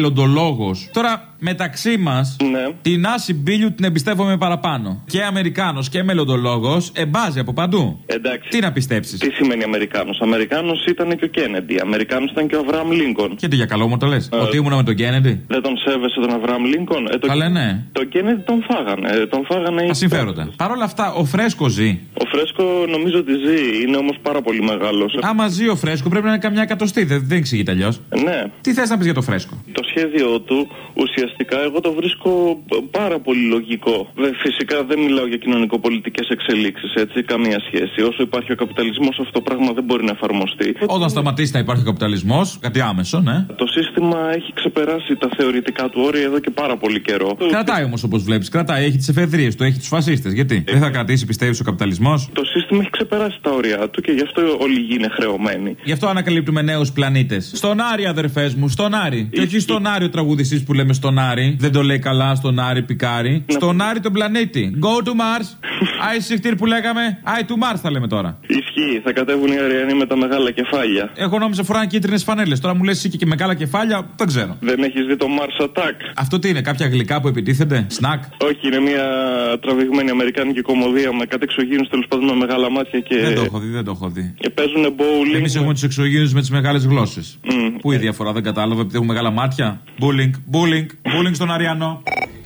μελλοντολόγος. Τώρα μεταξύ μας την Άση Μπίλιου την εμπιστεύομαι παραπάνω. Και Αμερικάνος και μελλοντολόγος. μελλοντολόγος, εμπάζει από παντού. Εντάξει. Τι να πιστέψεις. Τι σημαίνει Αμερικάνος? Αμερικάνος ήταν και ο Κέννεντι. Αμερικάνος ήταν και ο Αβραάμ Λίνκον. Και τι για καλό μου το λες? Ότι ήμουνα με τον Κέννεντι. Δεν τον σέβεσαι τον Αβραάμ Λίνκον? Καλά, ναι. Τον Κέννεντι τον φάγανε. Τον φάγανε τα συμφέροντα. Παρ' όλα αυτά, ο Φρέσκο ζει. Ο Φρέσκο νομίζω ότι ζει. Είναι όμως πάρα πολύ μεγάλος. Άμα ζει ο Φρέσκο, πρέπει να είναι καμιά εκατοστή. Δεν εξηγείται αλλιώς. Ναι. Τι θες να πεις για το Φρέσκο? Το σχέδιο του ουσιαστικά εγώ το βρίσκω πάρα πολύ λογικό. Φυσικά δεν μιλάω για κοινωνικοπολιτικές εξελίξεις, έτσι, καμία σχέση. Όσο υπάρχει ο καπιταλισμός, αυτό το πράγμα δεν μπορεί να εφαρμοστεί. Όταν σταματήσει να υπάρχει ο καπιταλισμός, κάτι άμεσο, ναι. Το σύστημα έχει ξεπεράσει τα θεωρητικά του όρια εδώ και πάρα πολύ καιρό. Κρατάει όμως, όπως βλέπεις, κρατάει. Έχει τις εφεδρείες του, έχει τους φασίστες. Γιατί δεν θα κρατήσει, πιστεύεις, ο καπιταλισμός? Το σύστημα έχει ξεπεράσει τα όρια του και γι' αυτό όλοι γη είναι χρεωμένοι. Γι' αυτό ανακαλύπτουμε νέους πλανήτες. Στον Άρη, αδερφές μου, στον Άρη. Και όχι στον Άρη ο τραγουδιστής που λέμε στον Άρη. Δεν το λέει καλά, στον Άρη πικάρι. Στον Άρη τον πλανήτη. Go to Mars. Άι συχτήρ που λέγαμε. Άι to Mars θα λέμε τώρα. Ισχύει, θα κατέβουν οι Αριανοί με τα μεγάλα κεφάλια. Εγώ νόμιζα φοράνε κίτρινες φανέλες. Τώρα μου λες εσύ και μεγάλα κεφάλια, δεν ξέρω. Δεν έχεις δει το Mars Attack? Αυτό τι είναι, κάποια γλυκά που επιτίθενται? Σνακ? Όχι, είναι μια τραβηγμένη αμερικάνικη κομμωδία με κάτι εξωγήινους τέλος πάντων με μεγάλα μάτια και. Δεν το έχω δει. Και παίζουν bowling. Εμείς έχουμε τους εξωγήινους με τις μεγάλες γλώσσες. Πού η διαφορά, δεν κατάλαβα, επειδή έχουν μεγάλα μάτια. Bullying στον Αριανό.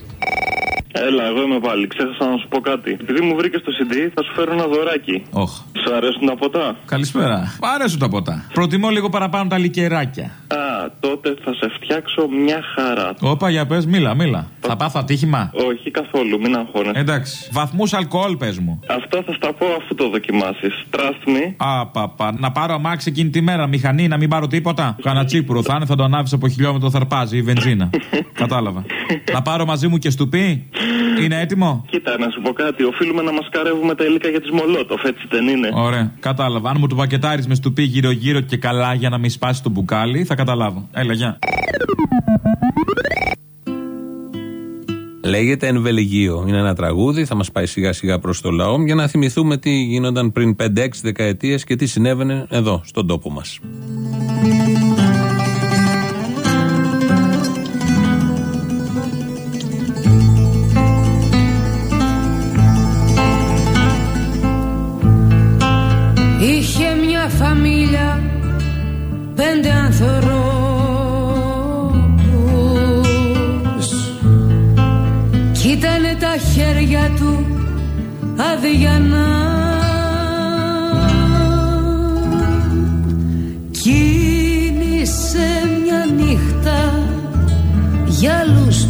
Έλα, εγώ είμαι πάλι. Ξέχασα να σου πω κάτι. Επειδή μου βρήκε το CD, θα σου φέρω ένα δωράκι. Σου αρέσουν τα ποτά? Καλησπέρα. Μ' αρέσουν τα ποτά. Προτιμώ λίγο παραπάνω τα λικεράκια. Τότε θα σε φτιάξω μια χαρά. Όπα, για πες, μίλα. Θα πάθω ατύχημα? Όχι καθόλου, μην αγχώνεσαι. Εντάξει. Βαθμούς αλκοόλ, πες μου. Αυτό θα στα πω αφού το δοκιμάσεις. Trust me. Να πάρω αμάξι εκείνη τη μέρα, μηχανή, να μην πάρω τίποτα. Κάνα τσίπουρο θα είναι, θα το ανάβεις από χιλιόμετρο, θα αρπάζει η βενζίνα. Κατάλαβα. Να πάρω μαζί μου και στουπί. Είναι έτοιμο? Κοίτα, να σου πω κάτι. Οφείλουμε να μασκαρεύουμε τα υλικά για τις Μολότοφ, έτσι δεν είναι? Ωραία, κατάλαβα. Αν μου το πακετάρεις με στουπί γύρω-γύρω και καλά για να μην σπάσει το μπουκάλι, θα καταλάβω. Έλα, γεια. Λέγεται Ενβελιγείο. Είναι ένα τραγούδι, θα μας πάει σιγά σιγά προς το λαό για να θυμηθούμε τι γίνονταν πριν 5-6 δεκαετίες και τι συνέβαινε εδώ, στον τόπο μας. Είχε μια φαμίλια 5 ανθρώπους κι ήτανε τα χέρια του αδιανά. Κίνησε μια νύχτα για άλλους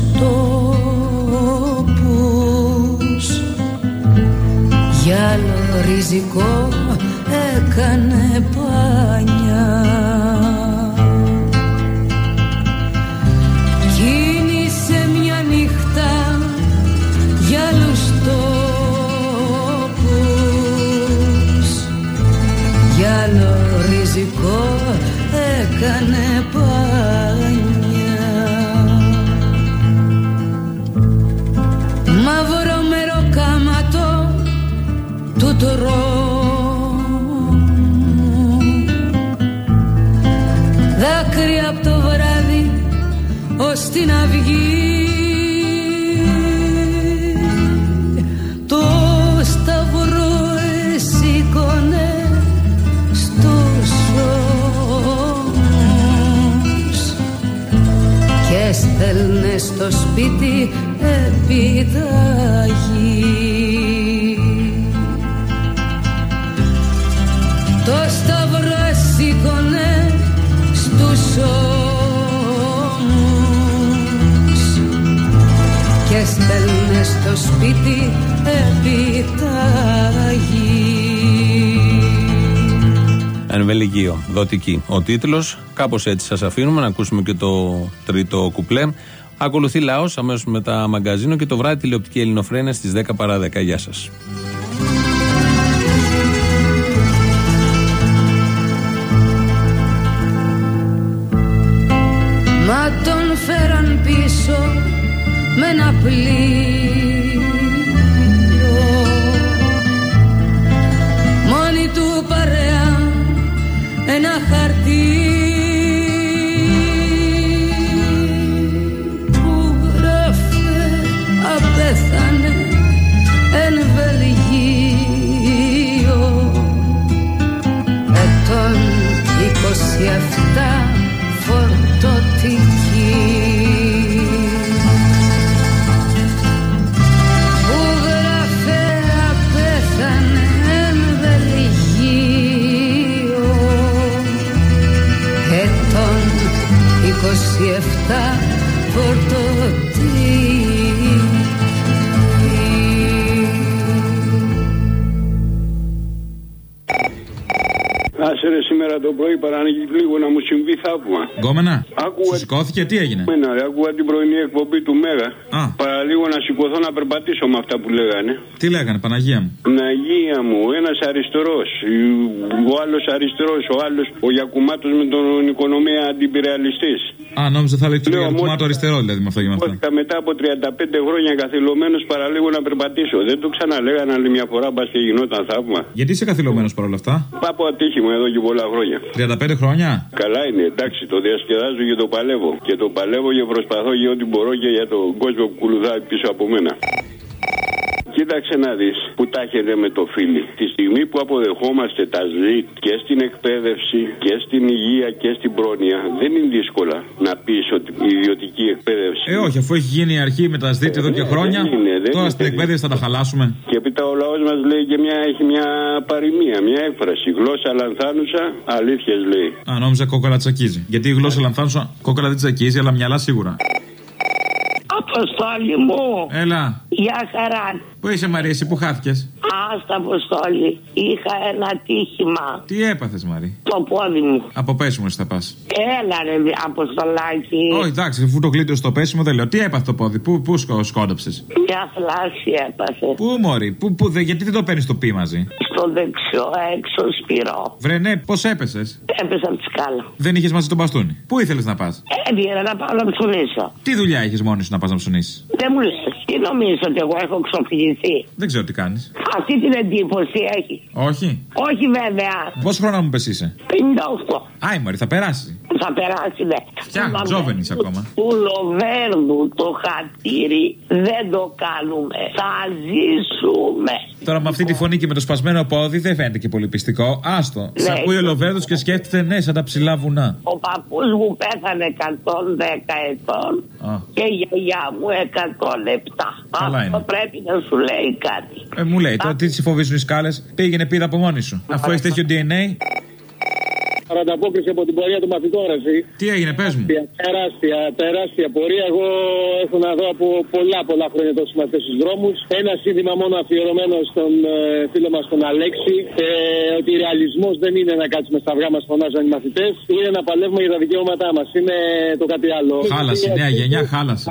τόπους, για άλλο ριζικό έκανε πάνια. Κίνησε μια νύχτα για άλλους τόπους, για άλλο ριζικό έκανε πάνια. Μαύρο μεροκάματο του τρόμου, δάκρυα απ' το βράδυ ως την αυγή, το σταυρό σήκωνε στους ώμους και έστελνε στο σπίτι επιταγή. Το σταυρό σήκωνε στους ώμους και στέλνε στο σπίτι επιταγή. Ενβελιγείο, δοτική. Ο τίτλος, κάπως έτσι σας αφήνουμε να ακούσουμε και το τρίτο κουπλέ. Ακολουθεί λαός, αμέσως μετά μαγκαζίνο και το βράδυ τηλεοπτική Ελληνοφρένεια στις 10 παρά 10. Γεια σας. Μα τον φέραν πίσω με ένα πλοίο, μόνη του παρέα ένα χαρτί που γράφε απέθανε εν Βελγίου. ρε σήμερα το πρωί λίγο να μου συμβεί θαύμα. Γκόμενα. Σου σηκώθηκε, τι έγινε? Άκουγα την πρωινή εκπομπή του Μέγα. Παραλίγο να σηκωθώ να περπατήσω με αυτά που λέγανε. Τι λέγανε, Παναγία μου? Παναγία μου, ένας αριστερός, ο άλλος αριστερός, ο άλλος ο Γιακουμάτος με τον οικονομία αντιπυρεαλιστής. Νόμιζα θα λέει το Γιακουμάτο αριστερό, δηλαδή με αυτό και με αυτό. Μετά από 35 χρόνια καθυλωμένος παραλίγο να περπατήσω. Δεν το ξαναλέγανε άλλη μια φορά, μπας και γινόταν θαύμα. Γιατί είσαι καθυλωμένος παρόλα αυτά? Πάω ατύχημα εδώ και πολλά χρόνια. 35 χρόνια? Καλά είναι, εντάξει, το διασκεδάζω και το παλεύω. Και το παλεύω και προσπαθώ για ό,τι μπορώ και για τον κόσμο που κουλουδάει πίσω από μένα. Κοίταξε να δεις που τα έχετε με το φίλι. Τη στιγμή που αποδεχόμαστε τα ΖΙΤ και στην εκπαίδευση και στην υγεία και στην πρόνοια, δεν είναι δύσκολα να πεις ότι η ιδιωτική εκπαίδευση. Όχι, αφού έχει γίνει η αρχή με τα ΖΙΤ εδώ και χρόνια, τώρα στην εκπαίδευση θα τα χαλάσουμε. Και έπειτα ο λαός μας λέει και έχει μια παροιμία, μια έκφραση. Γλώσσα λανθάνουσα, αλήθειες λέει. Νόμιζα κόκκαλα τσακίζει. Γιατί η γλώσσα λανθάνουσα κόκκαλα δεν τσακίζει, αλλά μυαλά σίγουρα. Αποστόλη μου. Έλα. Γεια χαρά. Πού είσαι, Μαρία, εσύ που χάθηκες? Άστα, Αποστόλη. Είχα ένα τύχημα. Τι έπαθες, Μαρή? Το πόδι μου. Από πέσιμο θα πας? Έλα ρε, Αποστολάκη. Όχι, εντάξει, αφού το κλείτο στο πέσιμο δεν λέω. Τι έπαθε το πόδι, πού σκόνταψες? Μια θλάση έπαθε. Πού, Μωρή, γιατί δεν το παίρνεις το πι μαζί? Στο δεξιό έξω σπυρό. Βρε, ναι, πώς έπεσες? Έπεσα από τη σκάλα. Δεν είχες μαζί τον μπαστούνι? Πού ήθελες να πας? Έβγαινα να πάω να ψωνίσω. Τι δουλειά είχες μόνη σου να πας να ψωνίσεις? Δεν μου λες, τι νομίζω ότι εγώ έχω ξοφληθεί? Δεν ξέρω τι κάνεις. Αυτή την εντύπωση έχει. Όχι. Όχι βέβαια. Πόσο χρόνο μου πες είσαι? 58. Άι Μωρή, θα περάσει. Θα περάσει, ναι. Φτιά, τζόβεν είσαι ακόμα. Του Λοβέρδου το χατήρι δεν το κάνουμε. Θα ζήσουμε. Τώρα με αυτή τη φωνή και με το σπασμένο πόδι δεν φαίνεται και πολύ πιστικό. Άστο. Ναι. Σ' ακούει ο Λοβέρδος και σκέφτεται ναι, σαν τα ψηλά βουνά. Ο παππούς μου πέθανε 110 ετών και η γιαγιά μου 107. Αυτό πρέπει να σου λέει κάτι. Μου λέει, τώρα τι σε φοβίζουν οι σκάλες? Πήγαινε πήρα από μόνη σου. Αφού έχει τέτοιο DNA. Ανταπόκριση από την πορεία του μαθητόραση. Τι έγινε, πες μου? Τεράστια πορεία. Εγώ έχω να δω από πολλά χρόνια τόσους μαθητές στους δρόμους. Ένα σύνθημα μόνο αφιερωμένο στον φίλο μας τον Αλέξη. Ότι ρεαλισμός δεν είναι να κάτσουμε στα αυγά μας φωνάζουν οι μαθητές. Είναι να παλεύουμε για τα δικαιώματά μας. Είναι το κάτι άλλο. Χάλασε, νέα γενιά χάλασε.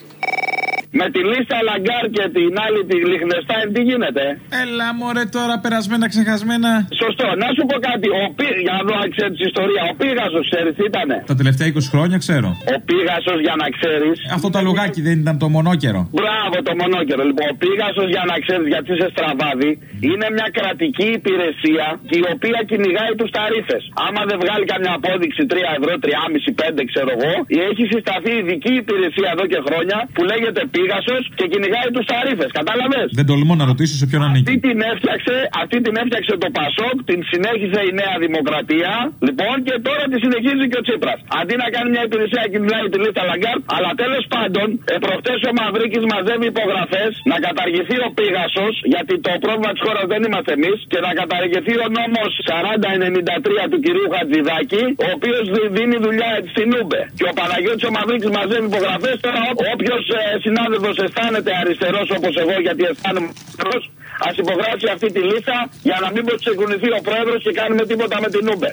Με τη λίστα Λαγκάρ και την άλλη τη Λιχνεστάιν τι γίνεται? Έλα μωρέ τώρα περασμένα ξεχασμένα. Σωστό, να σου πω κάτι. Για να δω αν ξέρεις την ιστορία. Ο Πίγασος ξέρεις τι ήτανε? Τα τελευταία 20 χρόνια ξέρω. Ο Πίγασος για να ξέρεις. Αυτό το αλογάκι δεν ήταν το μονόκερο? Μπράβο, το μονόκερο. Λοιπόν, ο Πίγασος για να ξέρεις γιατί είσαι στραβάδι είναι μια κρατική υπηρεσία η οποία κυνηγάει τους ταρίφες. Άμα δεν βγάλει καμιά απόδειξη 3 ευρώ, 3,5, 5 ξέρω εγώ, έχει συσταθεί ειδική υπηρεσία εδώ και χρόνια που λέγεται Πίγασος και κυνηγάει τους ταρίφες. Κατάλαβες? Δεν τολμώ να ρωτήσω σε ποιον ανήκει. Αυτή την έφτιαξε το Πασόκ, την συνέχισε η Νέα Δημοκρατία. Λοιπόν, και τώρα τη συνεχίζει και ο Τσίπρας. Αντί να κάνει μια υπηρεσία και μιλάει τη λίστα Λαγκάρτ, αλλά τέλος πάντων, προχτές ο Μαυρίκης μαζεύει υπογραφές να καταργηθεί ο Πίγασος, γιατί το πρόβλημα της χώρας δεν είμαστε εμείς, και να καταργηθεί ο νόμος 4093 του κυρίου Χατζηδάκη, ο οποίος δίνει δουλειά στην Ούμπε. Και ο Παναγιώτης ο Μαυρίκης μαζεύει υπογραφές. Τώρα, όποιος συνάδελφος αισθάνεται αριστερός όπως εγώ, γιατί αισθάνομαι αριστερός, ας υπογράψει αυτή τη λίστα για να μην ξεκουνηθεί ο πρόεδρος και κάνουμε τίποτα με την Ούμπε.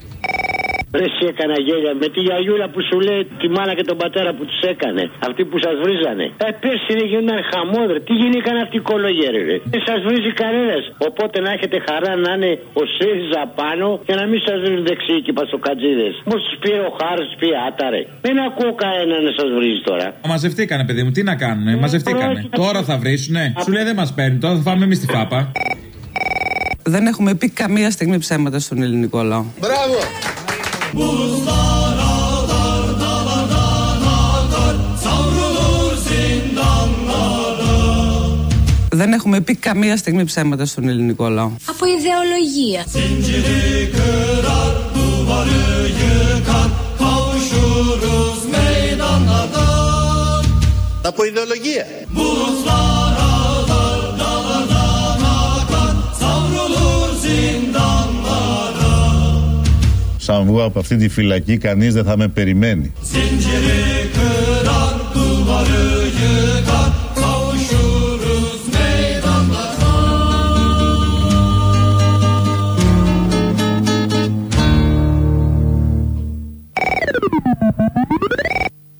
Ρε εσύ έκανα γέλια με τη γιαγιούλα που σου λέει τη μάνα και τον πατέρα που τους έκανε. Αυτοί που σας βρίζανε. Πέρσι είναι γίνονταν χαμόδρε. Τι γίνηκαν αυτοί οι κολογέροι ρε? Δεν σας βρίζει κανένας. Οπότε να έχετε χαρά να είναι ο ΣΥΡΙΖΑ πάνω και να μην σας βρίζουν δεξιοί και παστοκατζίδες. Πώς τους πήρε ο Χάρος, τους πήρε άταρε. Δεν ακούω κανένα να σας βρίζει τώρα. Μαζευτήκανε παιδί μου, τι να κάνουνε? Μαζευτήκανε. Τώρα θα βρίσουνε. Σου λέει δεν μας παίρνει, τώρα θα φάμε εμείς τη φάπα. Δεν έχουμε πει καμία στιγμή ψέματα στον ελληνικό λαό. Μπράβο! Δεν έχουμε πει καμία στιγμή ψέματα στον ελληνικό λαό. Από ιδεολογία. Από ιδεολογία. Σαν βγω από αυτή τη φυλακή κανείς δεν θα με περιμένει.